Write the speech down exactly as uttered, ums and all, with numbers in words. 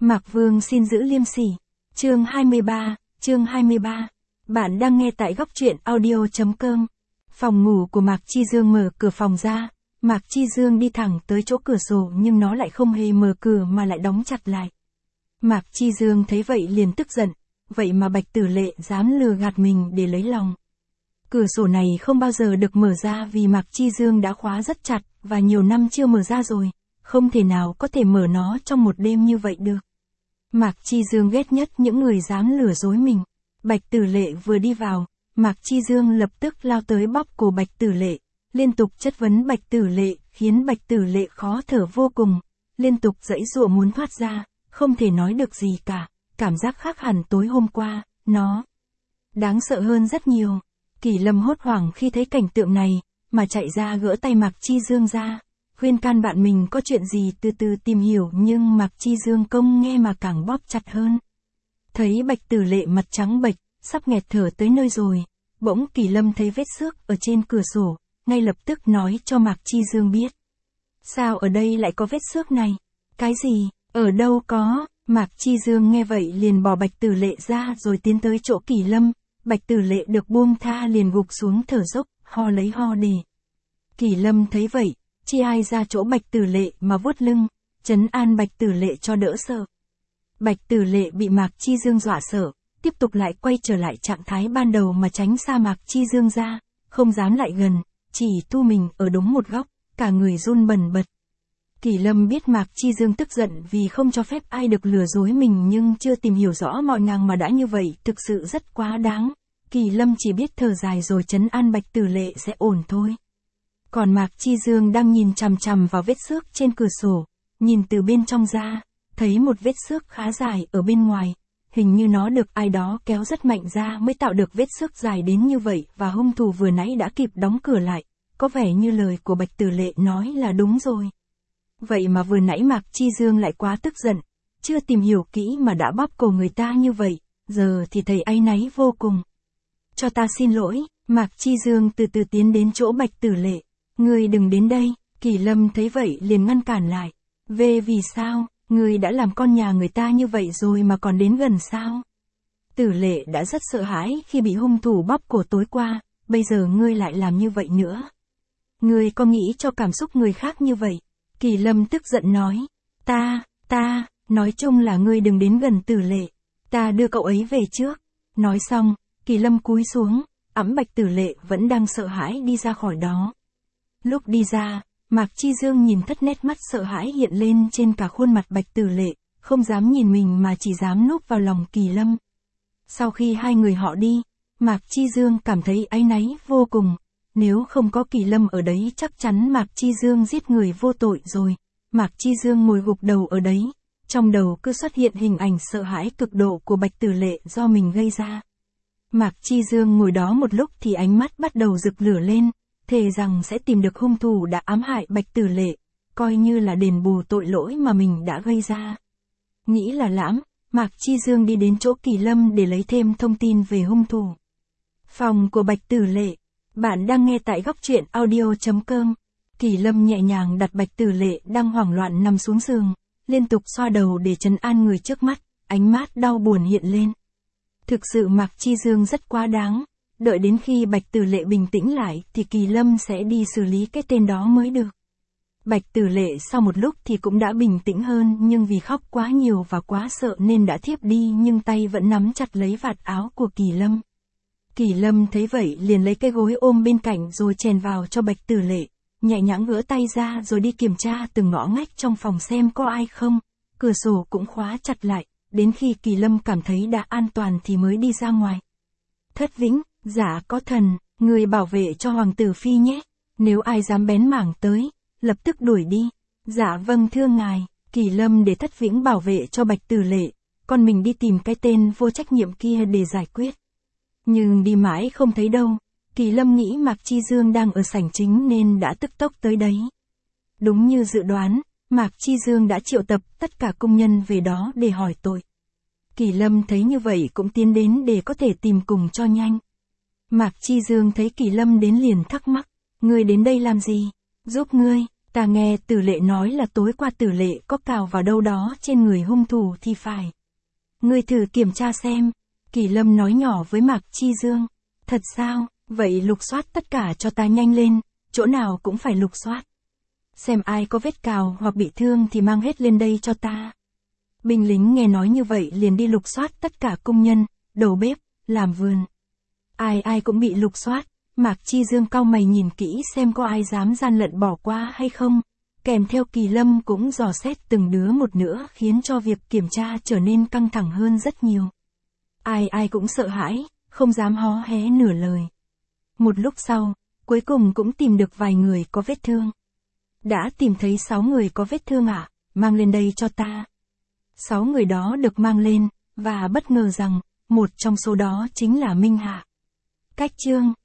Mạc Vương xin giữ liêm sỉ. Chương hai mươi ba, chương hai mươi ba. Bạn đang nghe tại góc truyện audio chấm com. Phòng ngủ của Mạc Chi Dương mở cửa phòng ra, Mạc Chi Dương đi thẳng tới chỗ cửa sổ nhưng nó lại không hề mở cửa mà lại đóng chặt lại. Mạc Chi Dương thấy vậy liền tức giận, vậy mà Bạch Tử Lệ dám lừa gạt mình để lấy lòng. Cửa sổ này không bao giờ được mở ra vì Mạc Chi Dương đã khóa rất chặt, và nhiều năm chưa mở ra rồi, không thể nào có thể mở nó trong một đêm như vậy được. Mạc Chi Dương ghét nhất những người dám lừa dối mình. Bạch Tử Lệ vừa đi vào, Mạc Chi Dương lập tức lao tới bóp cổ Bạch Tử Lệ, liên tục chất vấn Bạch Tử Lệ, khiến Bạch Tử Lệ khó thở vô cùng, liên tục giãy giụa muốn thoát ra, không thể nói được gì cả, cảm giác khác hẳn tối hôm qua, nó đáng sợ hơn rất nhiều. Kỳ Lâm hốt hoảng khi thấy cảnh tượng này, mà chạy ra gỡ tay Mạc Chi Dương ra, khuyên can bạn mình có chuyện gì từ từ tìm hiểu, nhưng Mạc Chi Dương không nghe mà càng bóp chặt hơn. Thấy Bạch Tử Lệ mặt trắng bệch, sắp nghẹt thở tới nơi rồi, bỗng Kỳ Lâm thấy vết xước ở trên cửa sổ, ngay lập tức nói cho Mạc Chi Dương biết. Sao ở đây lại có vết xước này? Cái gì? Ở đâu có? Mạc Chi Dương nghe vậy liền bỏ Bạch Tử Lệ ra rồi tiến tới chỗ Kỳ Lâm. Bạch Tử Lệ được buông tha liền gục xuống thở dốc, ho lấy ho để. Kỳ Lâm thấy vậy, chi ai ra chỗ Bạch Tử Lệ mà vuốt lưng, trấn an Bạch Tử Lệ cho đỡ sợ. Bạch Tử Lệ bị Mạc Chi Dương dọa sợ, tiếp tục lại quay trở lại trạng thái ban đầu mà tránh xa Mạc Chi Dương ra, không dám lại gần, chỉ thu mình ở đúng một góc, cả người run bần bật. Kỳ Lâm biết Mạc Chi Dương tức giận vì không cho phép ai được lừa dối mình nhưng chưa tìm hiểu rõ mọi ngàng mà đã như vậy, thực sự rất quá đáng. Kỳ Lâm chỉ biết thở dài rồi trấn an Bạch Tử Lệ sẽ ổn thôi. Còn Mạc Chi Dương đang nhìn chằm chằm vào vết xước trên cửa sổ, nhìn từ bên trong ra, thấy một vết xước khá dài ở bên ngoài, hình như nó được ai đó kéo rất mạnh ra mới tạo được vết xước dài đến như vậy, và hung thủ vừa nãy đã kịp đóng cửa lại, có vẻ như lời của Bạch Tử Lệ nói là đúng rồi. Vậy mà vừa nãy Mạc Chi Dương lại quá tức giận, chưa tìm hiểu kỹ mà đã bóp cổ người ta như vậy, giờ thì thấy áy náy vô cùng. Cho ta xin lỗi. Mạc Chi Dương từ từ tiến đến chỗ Bạch Tử Lệ. Ngươi đừng đến đây. Kỳ Lâm thấy vậy liền ngăn cản lại. Về vì sao? Ngươi đã làm con nhà người ta như vậy rồi mà còn đến gần sao? Tử Lệ đã rất sợ hãi khi bị hung thủ bóp cổ tối qua, bây giờ ngươi lại làm như vậy nữa. Ngươi có nghĩ cho cảm xúc người khác như vậy? Kỳ Lâm tức giận nói. Ta, ta, nói chung là ngươi đừng đến gần Tử Lệ. Ta đưa cậu ấy về trước. Nói xong, Kỳ Lâm cúi xuống, ẵm Bạch Tử Lệ vẫn đang sợ hãi đi ra khỏi đó. Lúc đi ra, Mạc Chi Dương nhìn thất nét mắt sợ hãi hiện lên trên cả khuôn mặt Bạch Tử Lệ, không dám nhìn mình mà chỉ dám núp vào lòng Kỳ Lâm. Sau khi hai người họ đi, Mạc Chi Dương cảm thấy áy náy vô cùng. Nếu không có Kỳ Lâm ở đấy chắc chắn Mạc Chi Dương giết người vô tội rồi. Mạc Chi Dương ngồi gục đầu ở đấy, trong đầu cứ xuất hiện hình ảnh sợ hãi cực độ của Bạch Tử Lệ do mình gây ra. Mạc Chi Dương ngồi đó một lúc thì ánh mắt bắt đầu rực lửa lên, thề rằng sẽ tìm được hung thủ đã ám hại Bạch Tử Lệ, coi như là đền bù tội lỗi mà mình đã gây ra. Nghĩ là lãm, Mạc Chi Dương đi đến chỗ Kỳ Lâm để lấy thêm thông tin về hung thủ. Phòng của Bạch Tử Lệ. Bạn đang nghe tại góc truyện audio chấm com. Kỳ Lâm nhẹ nhàng đặt Bạch Tử Lệ đang hoảng loạn nằm xuống giường, liên tục xoa đầu để trấn an người trước mắt, ánh mắt đau buồn hiện lên. Thực sự Mạc Chi Dương rất quá đáng, đợi đến khi Bạch Tử Lệ bình tĩnh lại thì Kỳ Lâm sẽ đi xử lý cái tên đó mới được. Bạch Tử Lệ sau một lúc thì cũng đã bình tĩnh hơn nhưng vì khóc quá nhiều và quá sợ nên đã thiếp đi, nhưng tay vẫn nắm chặt lấy vạt áo của Kỳ Lâm. Kỳ Lâm thấy vậy liền lấy cái gối ôm bên cạnh rồi chèn vào cho Bạch Tử Lệ, nhẹ nhàng gỡ tay ra rồi đi kiểm tra từng ngõ ngách trong phòng xem có ai không, cửa sổ cũng khóa chặt lại, đến khi Kỳ Lâm cảm thấy đã an toàn thì mới đi ra ngoài. Thất Vĩnh, dạ có thần, người bảo vệ cho Hoàng tử Phi nhé, nếu ai dám bén mảng tới, lập tức đuổi đi. Dạ vâng thưa ngài. Kỳ Lâm để Thất Vĩnh bảo vệ cho Bạch Tử Lệ, còn mình đi tìm cái tên vô trách nhiệm kia để giải quyết. Nhưng đi mãi không thấy đâu, Kỳ Lâm nghĩ Mạc Chi Dương đang ở sảnh chính nên đã tức tốc tới đấy. Đúng như dự đoán, Mạc Chi Dương đã triệu tập tất cả công nhân về đó để hỏi tội. Kỳ Lâm thấy như vậy cũng tiến đến để có thể tìm cùng cho nhanh. Mạc Chi Dương thấy Kỳ Lâm đến liền thắc mắc, ngươi đến đây làm gì? Giúp ngươi. Ta nghe Tử Lệ nói là tối qua Tử Lệ có cào vào đâu đó trên người hung thủ thì phải. Ngươi thử kiểm tra xem. Kỳ Lâm nói nhỏ với Mạc Chi Dương. Thật sao, vậy lục soát tất cả cho ta nhanh lên, chỗ nào cũng phải lục soát. Xem ai có vết cào hoặc bị thương thì mang hết lên đây cho ta. Binh lính nghe nói như vậy liền đi lục soát tất cả công nhân, đầu bếp, làm vườn. Ai ai cũng bị lục soát, Mạc Chi Dương cau mày nhìn kỹ xem có ai dám gian lận bỏ qua hay không. Kèm theo Kỳ Lâm cũng dò xét từng đứa một nữa khiến cho việc kiểm tra trở nên căng thẳng hơn rất nhiều. Ai ai cũng sợ hãi, không dám hó hé nửa lời. Một lúc sau, cuối cùng cũng tìm được vài người có vết thương. Đã tìm thấy sáu người có vết thương ạ, à? Mang lên đây cho ta. Sáu người đó được mang lên, và bất ngờ rằng, một trong số đó chính là Minh Hạ. Cách chương